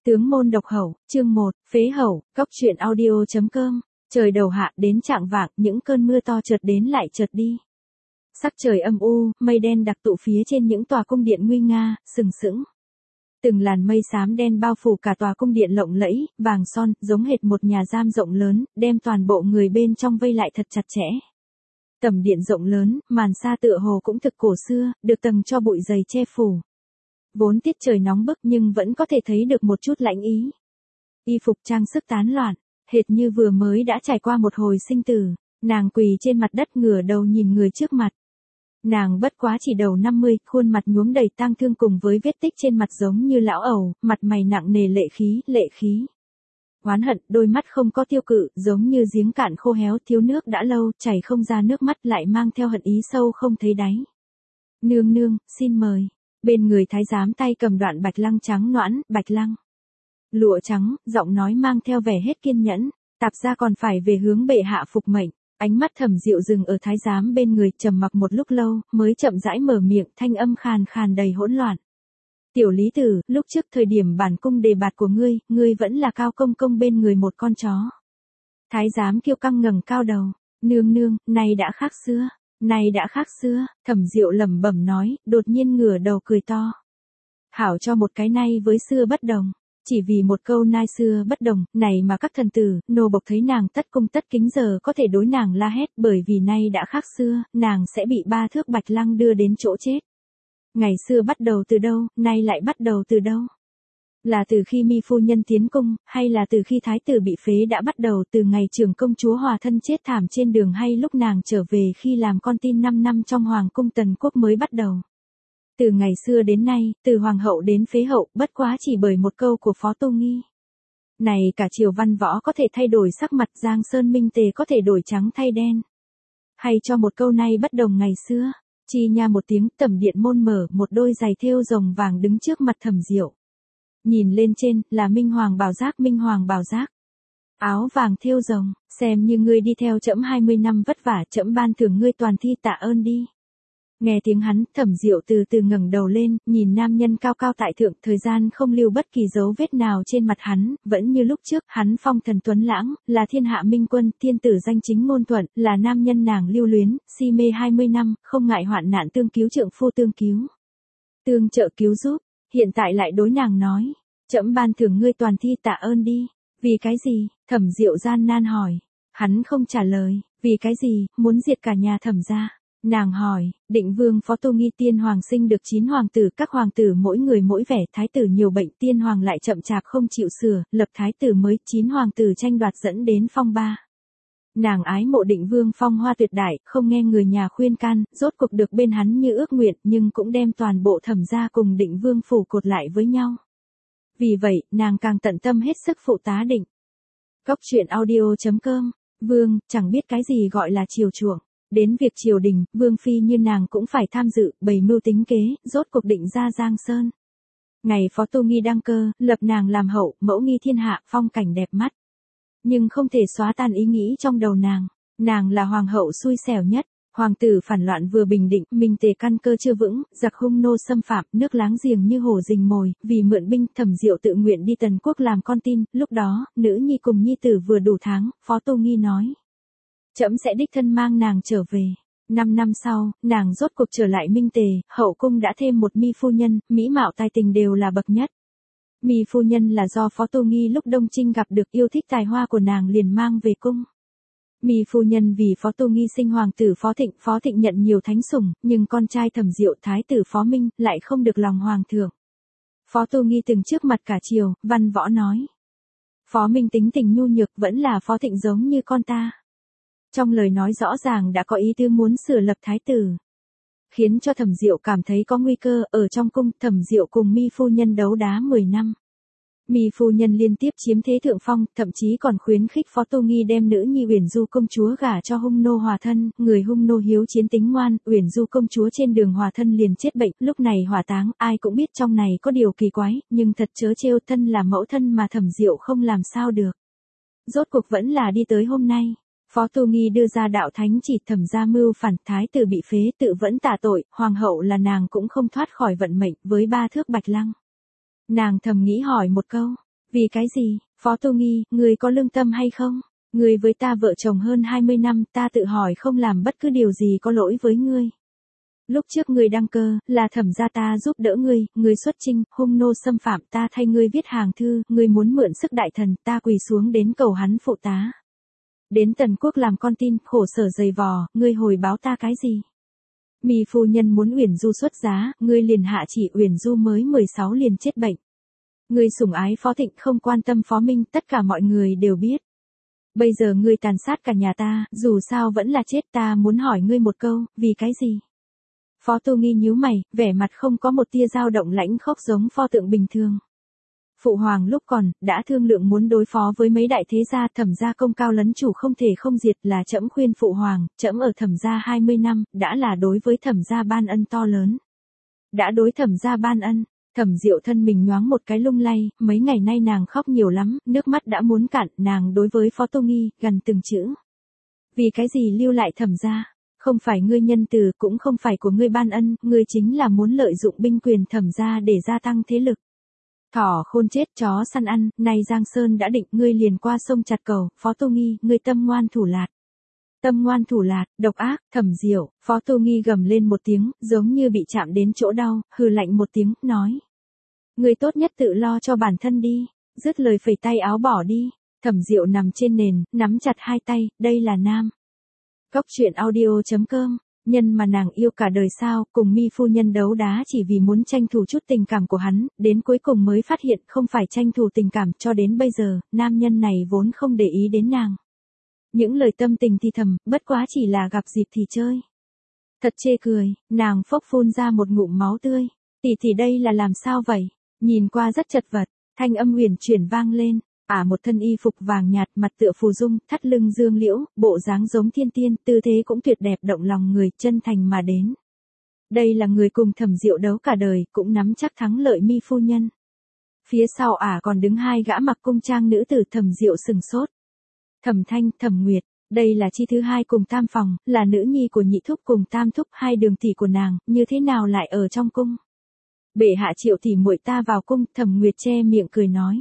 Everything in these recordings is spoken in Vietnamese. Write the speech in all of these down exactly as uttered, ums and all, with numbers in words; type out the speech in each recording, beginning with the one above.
Tướng môn độc hẩu, chương một, phế hẩu, góc truyện audio.com, trời đầu hạ đến chạng vạng, những cơn mưa to chợt đến lại chợt đi. Sắc trời âm u, mây đen đặc tụ phía trên những tòa cung điện nguy nga, sừng sững. Từng làn mây xám đen bao phủ cả tòa cung điện lộng lẫy, vàng son, giống hệt một nhà giam rộng lớn, đem toàn bộ người bên trong vây lại thật chặt chẽ. Tầm điện rộng lớn, màn sa tựa hồ cũng thực cổ xưa, được tầng cho bụi dày che phủ. Vốn tiết trời nóng bức nhưng vẫn có thể thấy được một chút lạnh ý. Y phục trang sức tán loạn, hệt như vừa mới đã trải qua một hồi sinh tử, nàng quỳ trên mặt đất ngửa đầu nhìn người trước mặt. Nàng bất quá chỉ đầu năm mươi, khuôn mặt nhuốm đầy tang thương cùng với vết tích trên mặt giống như lão ẩu, mặt mày nặng nề lệ khí, lệ khí. Oán hận, đôi mắt không có tiêu cự, giống như giếng cạn khô héo thiếu nước đã lâu, chảy không ra nước mắt lại mang theo hận ý sâu không thấy đáy. Nương nương, xin mời. Bên người thái giám tay cầm đoạn bạch lăng trắng nõn, bạch lăng. Lụa trắng, giọng nói mang theo vẻ hết kiên nhẫn, tạp ra còn phải về hướng bệ hạ phục mệnh. Ánh mắt Thẩm Diệu dừng ở thái giám bên người, trầm mặc một lúc lâu, mới chậm rãi mở miệng, thanh âm khàn khàn đầy hỗn loạn. Tiểu Lý Tử, lúc trước thời điểm bản cung đề bạt của ngươi, ngươi vẫn là cao công công bên người một con chó. Thái giám kiêu căng ngẩng cao đầu, nương nương, nay đã khác xưa. Này đã khác xưa, Thẩm Diệu lẩm bẩm nói, đột nhiên ngửa đầu cười to. Hảo cho một cái nay với xưa bất đồng, chỉ vì một câu nay xưa bất đồng, này mà các thần tử, nô bộc thấy nàng tất cung tất kính giờ có thể đối nàng la hét, bởi vì nay đã khác xưa, nàng sẽ bị ba thước bạch lăng đưa đến chỗ chết. Ngày xưa bắt đầu từ đâu, nay lại bắt đầu từ đâu? Là từ khi Mi phu nhân tiến cung, hay là từ khi thái tử bị phế đã bắt đầu, từ ngày trưởng công chúa hòa thân chết thảm trên đường, hay lúc nàng trở về khi làm con tin năm năm trong hoàng cung Tần Quốc mới bắt đầu? Từ ngày xưa đến nay, từ hoàng hậu đến phế hậu, bất quá chỉ bởi một câu của Phó Tô Nghi. Này cả triều văn võ có thể thay đổi sắc mặt, Giang Sơn Minh Tề có thể đổi trắng thay đen. Hay cho một câu này bất đồng ngày xưa, chi nha một tiếng, tẩm điện môn mở, một đôi giày thêu rồng vàng đứng trước mặt Thẩm Diệu. Nhìn lên trên, là Minh Hoàng bảo giác, Minh Hoàng bảo giác. Áo vàng thêu rồng, xem như ngươi đi theo trẫm hai mươi năm vất vả, trẫm ban thưởng ngươi toàn thi tạ ơn đi. Nghe tiếng hắn, Thẩm Diệu từ từ ngẩng đầu lên, nhìn nam nhân cao cao tại thượng, thời gian không lưu bất kỳ dấu vết nào trên mặt hắn, vẫn như lúc trước, hắn phong thần tuấn lãng, là thiên hạ minh quân, thiên tử danh chính ngôn thuận, là nam nhân nàng lưu luyến, si mê hai mươi năm, không ngại hoạn nạn tương cứu trượng phu tương cứu. Tương trợ cứu giúp. Hiện tại lại đối nàng nói, trẫm ban thưởng ngươi toàn thi tạ ơn đi. Vì cái gì? Thẩm Diệu gian nan hỏi. Hắn không trả lời. Vì cái gì? Muốn diệt cả nhà Thẩm gia. Nàng hỏi, định vương Phó Tô Nghi tiên hoàng sinh được chín hoàng tử, các hoàng tử mỗi người mỗi vẻ, thái tử nhiều bệnh, tiên hoàng lại chậm chạp không chịu sửa, lập thái tử mới, chín hoàng tử tranh đoạt dẫn đến phong ba. Nàng ái mộ định vương phong hoa tuyệt đại, không nghe người nhà khuyên can, rốt cuộc được bên hắn như ước nguyện, nhưng cũng đem toàn bộ Thẩm gia cùng định vương phủ cột lại với nhau. Vì vậy, nàng càng tận tâm hết sức phụ tá định. Góc truyện audio.com, vương, chẳng biết cái gì gọi là chiều chuộng. Đến việc triều đình, vương phi như nàng cũng phải tham dự, bày mưu tính kế, rốt cuộc định ra Giang Sơn. Ngày Phó Tô Nghi đăng cơ, lập nàng làm hậu, mẫu nghi thiên hạ, phong cảnh đẹp mắt. Nhưng không thể xóa tan ý nghĩ trong đầu nàng, nàng là hoàng hậu xui xẻo nhất, hoàng tử phản loạn vừa bình định, Minh Tề căn cơ chưa vững, giặc hung nô xâm phạm, nước láng giềng như hổ rình mồi, vì mượn binh, Thẩm Diệu tự nguyện đi Tần Quốc làm con tin, lúc đó, nữ nhi cùng nhi tử vừa đủ tháng, Phó Tô Nghi nói. Trẫm sẽ đích thân mang nàng trở về. Năm năm sau, nàng rốt cuộc trở lại Minh Tề, hậu cung đã thêm một Mi phu nhân, mỹ mạo tài tình đều là bậc nhất. Mi phu nhân là do Phó Tô Nghi lúc Đông Trinh gặp được, yêu thích tài hoa của nàng liền mang về cung. Mi phu nhân vì Phó Tô Nghi sinh hoàng tử Phó Thịnh, Phó Thịnh nhận nhiều thánh sủng, nhưng con trai Thẩm Diệu thái tử Phó Minh lại không được lòng hoàng thượng. Phó Tô Nghi từng trước mặt cả triều, văn võ nói. Phó Minh tính tình nhu nhược, vẫn là Phó Thịnh giống như con ta. Trong lời nói rõ ràng đã có ý tư muốn sửa lập thái tử. Khiến cho Thẩm Diệu cảm thấy có nguy cơ, ở trong cung, Thẩm Diệu cùng Mi phu nhân đấu đá mười năm. Mi phu nhân liên tiếp chiếm thế thượng phong, thậm chí còn khuyến khích Phó Tô Nghi đem nữ nhi Uyển Du công chúa gả cho hung nô hòa thân, người hung nô hiếu chiến tính ngoan, Uyển Du công chúa trên đường hòa thân liền chết bệnh, lúc này hỏa táng, ai cũng biết trong này có điều kỳ quái, nhưng thật chớ trêu, thân là mẫu thân mà Thẩm Diệu không làm sao được. Rốt cuộc vẫn là đi tới hôm nay. Phó Tô Nghi đưa ra đạo thánh chỉ, Thẩm gia mưu phản, thái tử bị phế, tự vẫn tạ tội, hoàng hậu là nàng cũng không thoát khỏi vận mệnh, với ba thước bạch lăng. Nàng thầm nghĩ hỏi một câu, Vì cái gì, Phó Tu Nghi, người có lương tâm hay không? Người với ta vợ chồng hơn hai mươi năm, ta tự hỏi không làm bất cứ điều gì có lỗi với ngươi. Lúc trước ngươi đăng cơ, là Thẩm gia ta giúp đỡ ngươi, ngươi xuất chinh, hung nô xâm phạm, ta thay ngươi viết hàng thư, ngươi muốn mượn sức đại thần, ta quỳ xuống đến cầu hắn phụ tá. Đến Tần Quốc làm con tin, khổ sở dày vò, ngươi hồi báo ta cái gì? Mì phu nhân muốn Uyển Du xuất giá, ngươi liền hạ chỉ Uyển Du mới mười sáu liền chết bệnh. Ngươi sủng ái Phó Thịnh không quan tâm Phó Minh, tất cả mọi người đều biết. Bây giờ ngươi tàn sát cả nhà ta, dù sao vẫn là chết, ta muốn hỏi ngươi một câu, vì cái gì? Phó Tu Nghi nhíu mày, vẻ mặt không có một tia dao động lãnh khốc giống pho tượng bình thường. Phụ hoàng lúc còn, đã thương lượng muốn đối phó với mấy đại thế gia, Thẩm gia công cao lấn chủ không thể không diệt, là trẫm khuyên phụ hoàng, trẫm ở Thẩm gia hai mươi năm, đã là đối với Thẩm gia ban ân to lớn. Đã đối Thẩm gia ban ân, Thẩm Diệu thân mình nhoáng một cái lung lay, mấy ngày nay nàng khóc nhiều lắm, nước mắt đã muốn cạn, nàng đối với Phó Tu Nghi, gần từng chữ. Vì cái gì lưu lại Thẩm gia? Không phải ngươi nhân từ, cũng không phải của ngươi ban ân, ngươi chính là muốn lợi dụng binh quyền Thẩm gia để gia tăng thế lực. Thỏ khôn chết chó săn ăn, nay Giang Sơn đã định, ngươi liền qua sông chặt cầu, Phó Tu Nghi, ngươi tâm ngoan thủ lạt. Tâm ngoan thủ lạt, độc ác, Thẩm Diệu, Phó Tu Nghi gầm lên một tiếng, giống như bị chạm đến chỗ đau, hừ lạnh một tiếng, nói. Ngươi tốt nhất tự lo cho bản thân đi, dứt lời phẩy tay áo bỏ đi. Thẩm Diệu nằm trên nền, nắm chặt hai tay, đây là nam. Cóc truyện audio chấm com, nhân mà nàng yêu cả đời sao, cùng Mi phu nhân đấu đá chỉ vì muốn tranh thủ chút tình cảm của hắn, đến cuối cùng mới phát hiện không phải tranh thủ tình cảm, cho đến bây giờ, nam nhân này vốn không để ý đến nàng. Những lời tâm tình thì thầm, bất quá chỉ là gặp dịp thì chơi. Thật chê cười, nàng phốc phun ra một ngụm máu tươi. Tỷ tỷ đây là làm sao vậy? Nhìn qua rất chật vật, thanh âm huyền chuyển vang lên. Ả à, một thân y phục vàng nhạt, mặt tựa phù dung, thắt lưng dương liễu, bộ dáng giống thiên tiên, tư thế cũng tuyệt đẹp động lòng người, chân thành mà đến. Đây là người cùng Thẩm Diệu đấu cả đời, cũng nắm chắc thắng lợi Mi phu nhân. Phía sau Ả à còn đứng hai gã mặc cung trang nữ tử. Thẩm Diệu sừng sốt. Thẩm Thanh, Thẩm Nguyệt, đây là chi thứ hai cùng tam phòng, là nữ nhi của nhị thúc cùng tam thúc, hai đường tỷ của nàng, như thế nào lại ở trong cung? Bệ hạ triệu tỷ muội ta vào cung. Thẩm Nguyệt che miệng cười nói.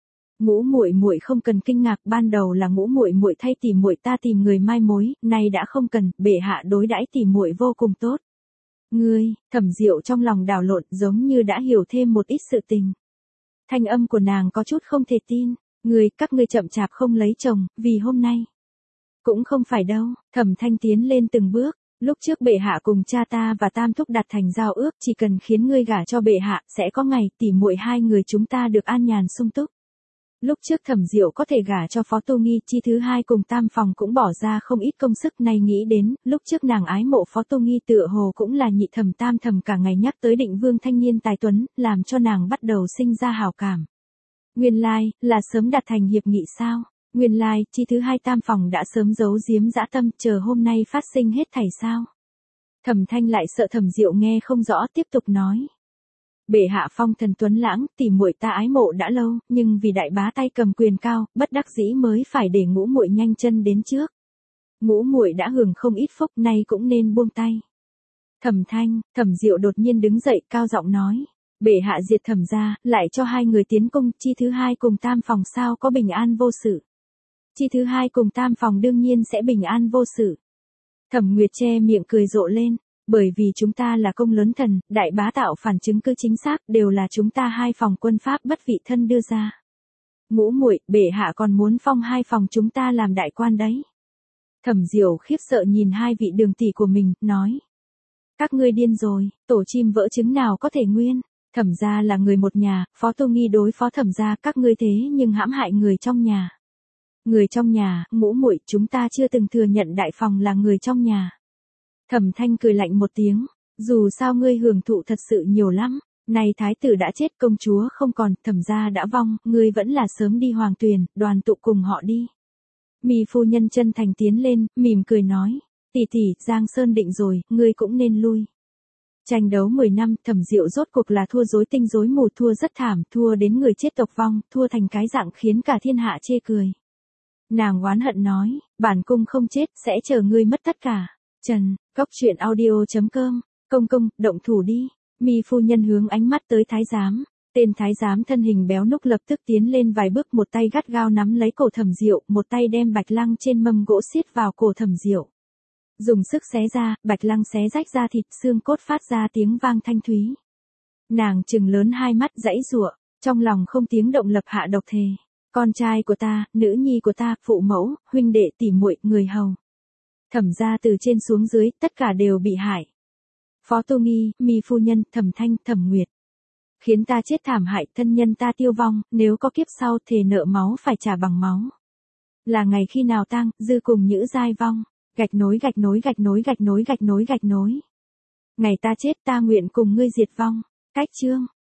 Ngũ muội muội không cần kinh ngạc, ban đầu là ngũ muội muội thay tỷ muội ta tìm người mai mối, nay đã không cần, bệ hạ đối đãi tỷ muội vô cùng tốt. Ngươi, Thẩm Diệu trong lòng đảo lộn, giống như đã hiểu thêm một ít sự tình. Thanh âm của nàng có chút không thể tin, ngươi, các ngươi chậm chạp không lấy chồng, vì hôm nay. Cũng không phải đâu, Thẩm Thanh tiến lên từng bước, lúc trước bệ hạ cùng cha ta và tam thúc đặt thành giao ước, chỉ cần khiến ngươi gả cho bệ hạ, sẽ có ngày tỷ muội hai người chúng ta được an nhàn sung túc. Lúc trước Thẩm Diệu có thể gả cho Phó Tu Nghi, chi thứ hai cùng tam phòng cũng bỏ ra không ít công sức, này nghĩ đến, lúc trước nàng ái mộ Phó Tu Nghi tựa hồ cũng là nhị thẩm tam thẩm cả ngày nhắc tới định vương thanh niên tài tuấn, làm cho nàng bắt đầu sinh ra hảo cảm. Nguyên lai, like, là sớm đạt thành hiệp nghị sao? Nguyên lai, like, chi thứ hai tam phòng đã sớm giấu giếm dã tâm, chờ hôm nay phát sinh hết thảy sao? Thẩm Thanh lại sợ Thẩm Diệu nghe không rõ, tiếp tục nói. Bệ hạ phong thần tuấn lãng, tỷ muội ta ái mộ đã lâu, nhưng vì đại bá tay cầm quyền cao, bất đắc dĩ mới phải để ngũ muội nhanh chân đến trước. Ngũ muội đã hưởng không ít phúc, nay cũng nên buông tay. Thẩm Thanh, Thẩm Diệu đột nhiên đứng dậy, cao giọng nói, bệ hạ diệt Thẩm gia, lại cho hai người tiến cung, chi thứ hai cùng tam phòng sao có bình an vô sự. Chi thứ hai cùng tam phòng đương nhiên sẽ bình an vô sự. Thẩm Nguyệt che miệng cười rộ lên. Bởi vì chúng ta là công lớn thần, đại bá tạo phản chứng cứ chính xác, đều là chúng ta hai phòng quân pháp bất vị thân đưa ra. Ngũ muội, bệ hạ còn muốn phong hai phòng chúng ta làm đại quan đấy. Thẩm Diệu khiếp sợ nhìn hai vị đường tỷ của mình, nói. Các ngươi điên rồi, tổ chim vỡ trứng nào có thể nguyên. Thẩm gia là người một nhà, Phó Tu Nghi đối phó Thẩm gia, các ngươi thế nhưng hãm hại người trong nhà. Người trong nhà, ngũ muội, chúng ta chưa từng thừa nhận đại phòng là người trong nhà. Thẩm Thanh cười lạnh một tiếng, dù sao ngươi hưởng thụ thật sự nhiều lắm, này thái tử đã chết, công chúa không còn, Thẩm gia đã vong, ngươi vẫn là sớm đi hoàng tuyền, đoàn tụ cùng họ đi. Mi phu nhân chân thành tiến lên, mỉm cười nói, tỷ tỷ, Giang Sơn định rồi, ngươi cũng nên lui. Tranh đấu mười năm, Thẩm Diệu rốt cuộc là thua rối tinh rối mù, thua rất thảm, thua đến người chết tộc vong, thua thành cái dạng khiến cả thiên hạ chê cười. Nàng oán hận nói, bản cung không chết, sẽ chờ ngươi mất tất cả. Trần, Cóc truyện audio chấm com, công công, động thủ đi. Mi phu nhân hướng ánh mắt tới thái giám. Tên thái giám thân hình béo núc lập tức tiến lên vài bước, một tay gắt gao nắm lấy cổ Thẩm Diệu, một tay đem Bạch Lăng trên mâm gỗ siết vào cổ Thẩm Diệu. Dùng sức xé ra, Bạch Lăng xé rách ra thịt, xương cốt phát ra tiếng vang thanh thúy. Nàng trừng lớn hai mắt giãy giụa, trong lòng không tiếng động lập hạ độc thề. Con trai của ta, nữ nhi của ta, phụ mẫu, huynh đệ tỉ muội, người hầu. Thẩm gia từ trên xuống dưới, tất cả đều bị hại. Phó Tô Nghi, Mi phu nhân, Thẩm Thanh, Thẩm Nguyệt. Khiến ta chết thảm hại, thân nhân ta tiêu vong, nếu có kiếp sau thề nợ máu phải trả bằng máu. Là ngày khi nào tang, dư cùng nhữ giai vong. Gạch nối gạch nối gạch nối gạch nối gạch nối gạch nối. Ngày ta chết ta nguyện cùng ngươi diệt vong. Cách chương.